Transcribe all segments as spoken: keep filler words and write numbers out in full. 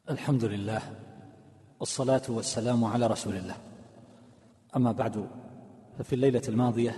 الحمد لله والصلاة والسلام على رسول الله. أما بعد، ففي الليلة الماضية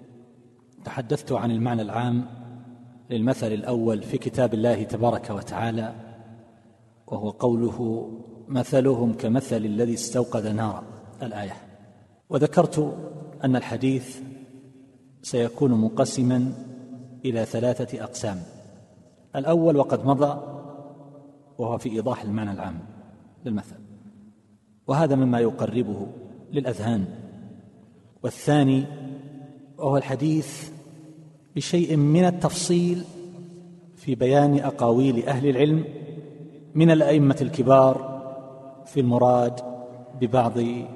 تحدثت عن المعنى العام للمثل الأول في كتاب الله تبارك وتعالى، وهو قوله مثلهم كمثل الذي استوقد نارا، الآية. وذكرت أن الحديث سيكون منقسما إلى ثلاثة أقسام. الأول وقد مضى، وهو في إيضاح المعنى العام للمثل، وهذا مما يقربه للأذهان. والثاني وهو الحديث بشيء من التفصيل في بيان أقاويل أهل العلم من الأئمة الكبار في المراد ببعض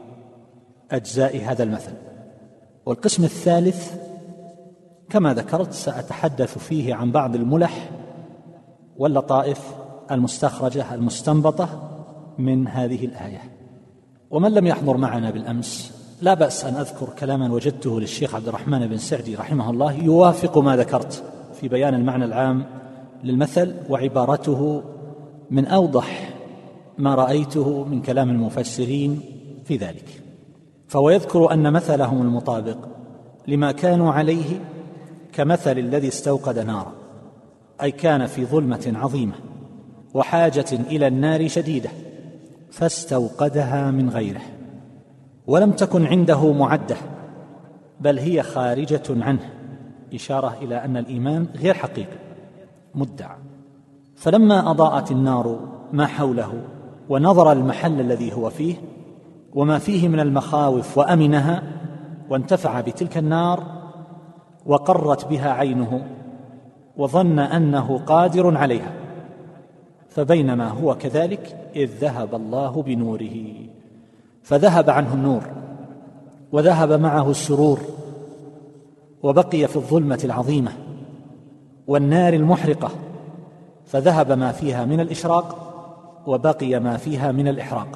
أجزاء هذا المثل. والقسم الثالث كما ذكرت سأتحدث فيه عن بعض الملح واللطائف المستخرجة المستنبطة من هذه الآية. ومن لم يحضر معنا بالأمس لا بأس أن أذكر كلاما وجدته للشيخ عبد الرحمن بن سعدي رحمه الله يوافق ما ذكرت في بيان المعنى العام للمثل، وعبارته من أوضح ما رأيته من كلام المفسرين في ذلك. فهو يذكر أن مثلهم المطابق لما كانوا عليه كمثل الذي استوقد نارا، أي كان في ظلمة عظيمة وحاجة إلى النار شديدة فاستوقدها من غيره، ولم تكن عنده معدة بل هي خارجة عنه، إشارة إلى أن الإيمان غير حقيقي مدعى. فلما أضاءت النار ما حوله ونظر المحل الذي هو فيه وما فيه من المخاوف وأمنها، وانتفع بتلك النار وقرت بها عينه وظن أنه قادر عليها، فبينما هو كذلك إذ ذهب الله بنوره، فذهب عنه النور وذهب معه السرور، وبقي في الظلمة العظيمة والنار المحرقة، فذهب ما فيها من الإشراق وبقي ما فيها من الإحراق،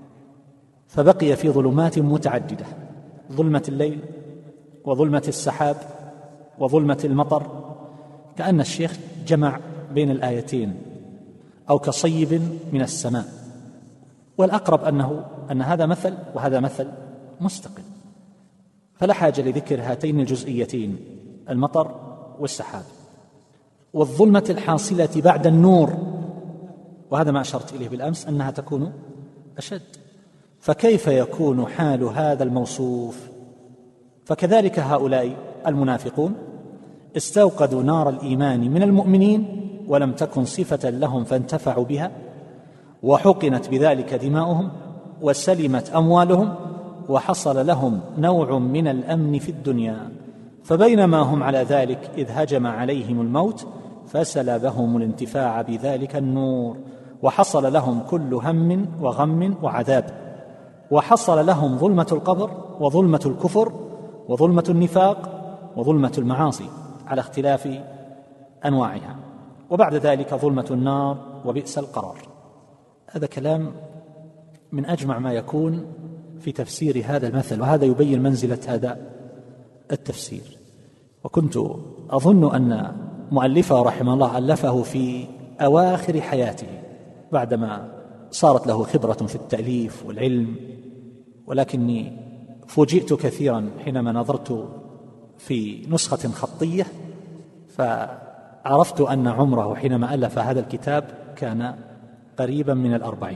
فبقي في ظلمات متعددة: ظلمة الليل وظلمة السحاب وظلمة المطر. كأن الشيخ جمع بين الآيتين، أو كصيب من السماء. والأقرب أنه أن هذا مثل وهذا مثل مستقل، فلا حاجة لذكر هاتين الجزئيتين، المطر والسحاب. والظلمة الحاصلة بعد النور، وهذا ما أشرت إليه بالأمس أنها تكون أشد، فكيف يكون حال هذا الموصوف؟ فكذلك هؤلاء المنافقون استوقدوا نار الإيمان من المؤمنين ولم تكن صفة لهم فانتفعوا بها، وحقنت بذلك دماؤهم وسلمت أموالهم، وحصل لهم نوع من الأمن في الدنيا. فبينما هم على ذلك إذ هجم عليهم الموت فسلبهم الانتفاع بذلك النور، وحصل لهم كل هم وغم وعذاب، وحصل لهم ظلمة القبر وظلمة الكفر وظلمة النفاق وظلمة المعاصي على اختلاف أنواعها، وبعد ذلك ظلمة النار وبئس القرار. هذا كلام من أجمع ما يكون في تفسير هذا المثل، وهذا يبين منزلة هذا التفسير. وكنت أظن أن مؤلفه رحمه الله ألفه في أواخر حياته بعدما صارت له خبرة في التأليف والعلم، ولكني فوجئت كثيرا حينما نظرت في نسخة خطية فعرفت أن عمره حينما ألف هذا الكتاب كان قريبا من الأربعين،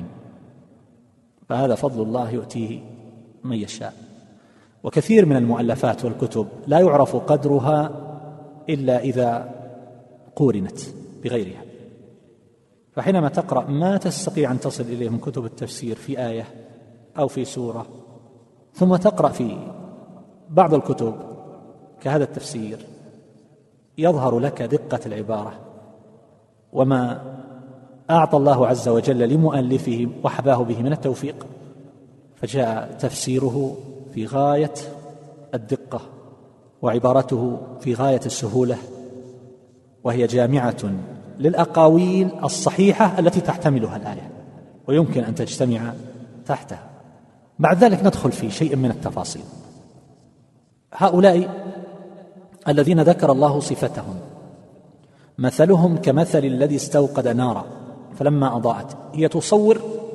فهذا فضل الله يؤتيه من يشاء. وكثير من المؤلفات والكتب لا يعرف قدرها إلا إذا قورنت بغيرها، فحينما تقرأ ما تستطيع أن تصل إليه من كتب التفسير في آية أو في سورة، ثم تقرأ في بعض الكتب كهذا التفسير يظهر لك دقة العبارة وما أعطى الله عز وجل لمؤلفه وحباه به من التوفيق، فجاء تفسيره في غاية الدقة وعبارته في غاية السهولة، وهي جامعة للأقاويل الصحيحة التي تحتملها الآية ويمكن أن تجتمع تحتها. بعد ذلك ندخل في شيء من التفاصيل. هؤلاء الذين ذكر الله صفتهم مثلهم كمثل الذي استوقد نارا فلما أضاءت، هي تصور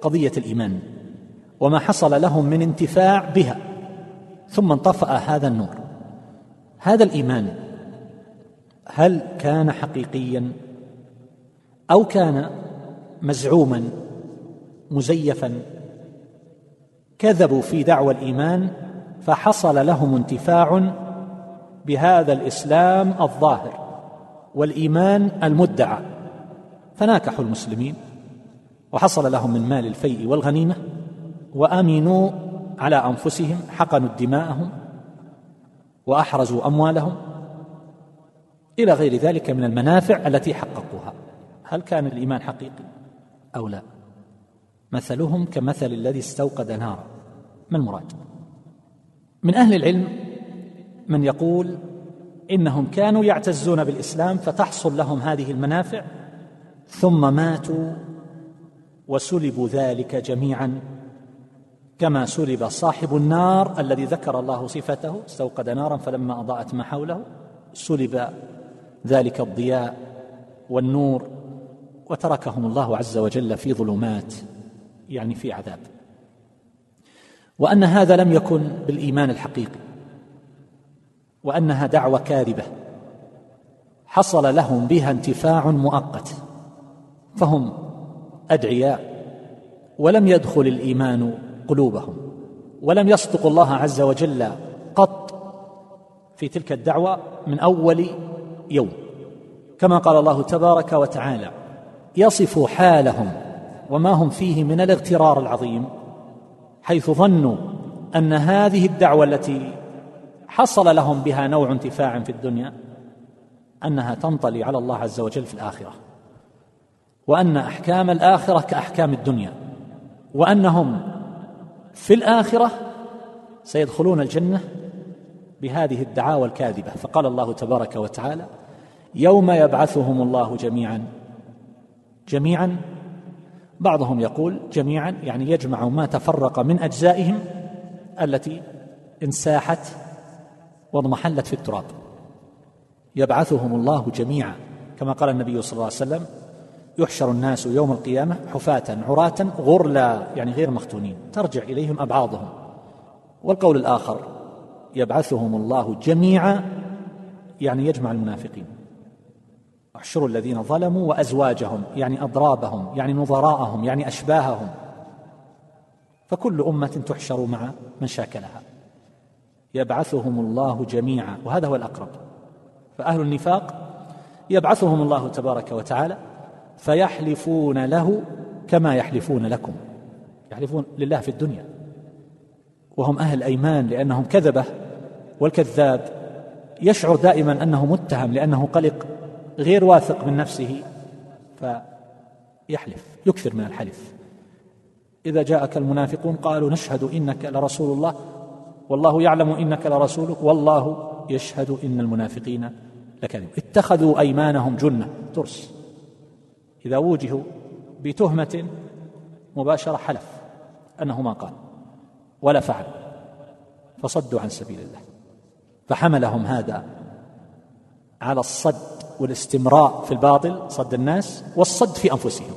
قضية الإيمان وما حصل لهم من انتفاع بها، ثم انطفأ هذا النور. هذا الإيمان هل كان حقيقيا أو كان مزعوما مزيفا؟ كذبوا في دعوى الإيمان فحصل لهم انتفاع بهذا الإسلام الظاهر والإيمان المدعى، فناكحوا المسلمين وحصل لهم من مال الفيء والغنيمة، وأمنوا على أنفسهم، حقنوا دماءهم وأحرزوا أموالهم إلى غير ذلك من المنافع التي حققوها. هل كان الإيمان حقيقي أو لا؟ مثلهم كمثل الذي استوقد نارا. ما المراد؟ من أهل العلم من يقول إنهم كانوا يعتزون بالإسلام فتحصل لهم هذه المنافع، ثم ماتوا وسلبوا ذلك جميعا، كما سلب صاحب النار الذي ذكر الله صفته، استوقد نارا فلما أضاءت ما حوله، سلب ذلك الضياء والنور وتركهم الله عز وجل في ظلمات، يعني في عذاب. وأن هذا لم يكن بالإيمان الحقيقي، وأنها دعوة كاذبة حصل لهم بها انتفاع مؤقت، فهم أدعياء ولم يدخل الإيمان قلوبهم، ولم يصدقوا الله عز وجل قط في تلك الدعوة من أول يوم، كما قال الله تبارك وتعالى يصف حالهم وما هم فيه من الاغترار العظيم، حيث ظنوا أن هذه الدعوة التي حصل لهم بها نوع انتفاع في الدنيا أنها تنطلي على الله عز وجل في الآخرة، وأن أحكام الآخرة كأحكام الدنيا، وأنهم في الآخرة سيدخلون الجنة بهذه الدعاوى الكاذبة. فقال الله تبارك وتعالى يوم يبعثهم الله جميعا. جميعا بعضهم يقول جميعا يعني يجمع ما تفرق من أجزائهم التي انساحت واضمحلت في التراب. يبعثهم الله جميعا، كما قال النبي صلى الله عليه وسلم يحشر الناس يوم القيامة حفاة عراة غرلا، يعني غير مختونين، ترجع إليهم أبعاضهم. والقول الآخر يبعثهم الله جميعا يعني يجمع المنافقين، احشروا الذين ظلموا وأزواجهم يعني أضرابهم يعني نظراءهم يعني أشباههم، فكل أمة تحشر مع من شاكلها. يبعثهم الله جميعا، وهذا هو الأقرب. فأهل النفاق يبعثهم الله تبارك وتعالى فيحلفون له كما يحلفون لكم، يحلفون لله في الدنيا وهم أهل أيمان لأنهم كذبة، والكذاب يشعر دائما أنه متهم لأنه قلق غير واثق من نفسه فيحلف، يكثر من الحلف. إذا جاءك المنافقون قالوا نشهد إنك لرسول الله والله يعلم إنك لرسوله والله يشهد إن المنافقين لكاذبون. اتخذوا أيمانهم جنة، ترس، إذا وجهوا بتهمة مباشرة حلف أنه ما قال ولا فعل، فصدوا عن سبيل الله، فحملهم هذا على الصد والاستمراء في الباطل، صد الناس والصد في أنفسهم.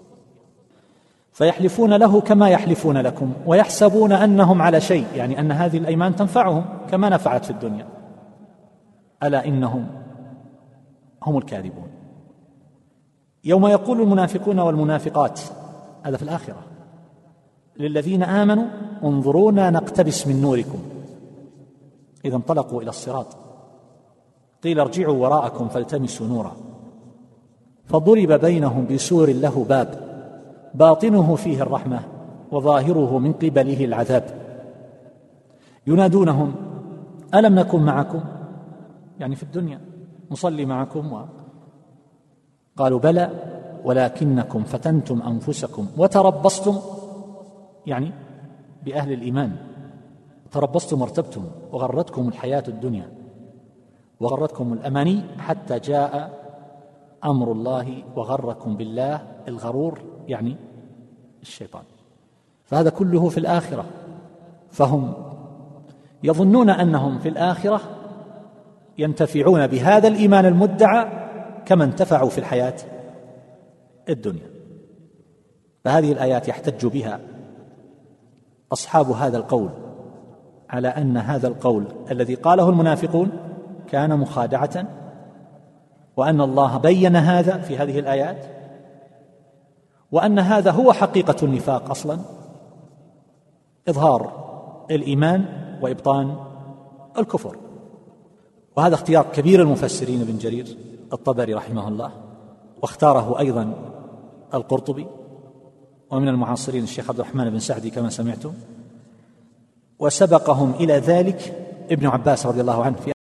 فيحلفون له كما يحلفون لكم ويحسبون أنهم على شيء، يعني أن هذه الأيمان تنفعهم كما نفعت في الدنيا، ألا إنهم هم الكاذبون. يوم يقول المنافقون والمنافقات، هذا في الآخرة، للذين آمنوا انظرونا نقتبس من نوركم، إذا انطلقوا إلى الصراط قيل ارجعوا وراءكم فالتمسوا نورا فضرب بينهم بسور له باب باطنه فيه الرحمة وظاهره من قبله العذاب ينادونهم ألم نكن معكم، يعني في الدنيا نصلي معكم و... قالوا بلى ولكنكم فتنتم أنفسكم وتربصتم، يعني بأهل الإيمان، تربصتم وارتبتم وغرتكم الحياة الدنيا وغرتكم الأماني حتى جاء أمر الله وغركم بالله الغرور، يعني الشيطان. فهذا كله في الآخرة، فهم يظنون أنهم في الآخرة ينتفعون بهذا الإيمان المدعى كما انتفعوا في الحياة الدنيا. فهذه الآيات يحتج بها أصحاب هذا القول على أن هذا القول الذي قاله المنافقون كان مخادعة، وأن الله بين هذا في هذه الآيات، وأن هذا هو حقيقة النفاق أصلا، إظهار الإيمان وإبطان الكفر. وهذا اختيار كبير المفسرين ابن جرير الطبري رحمه الله، واختاره أيضا القرطبي، ومن المعاصرين الشيخ عبد الرحمن بن سعدي كما سمعتم، وسبقهم إلى ذلك ابن عباس رضي الله عنه في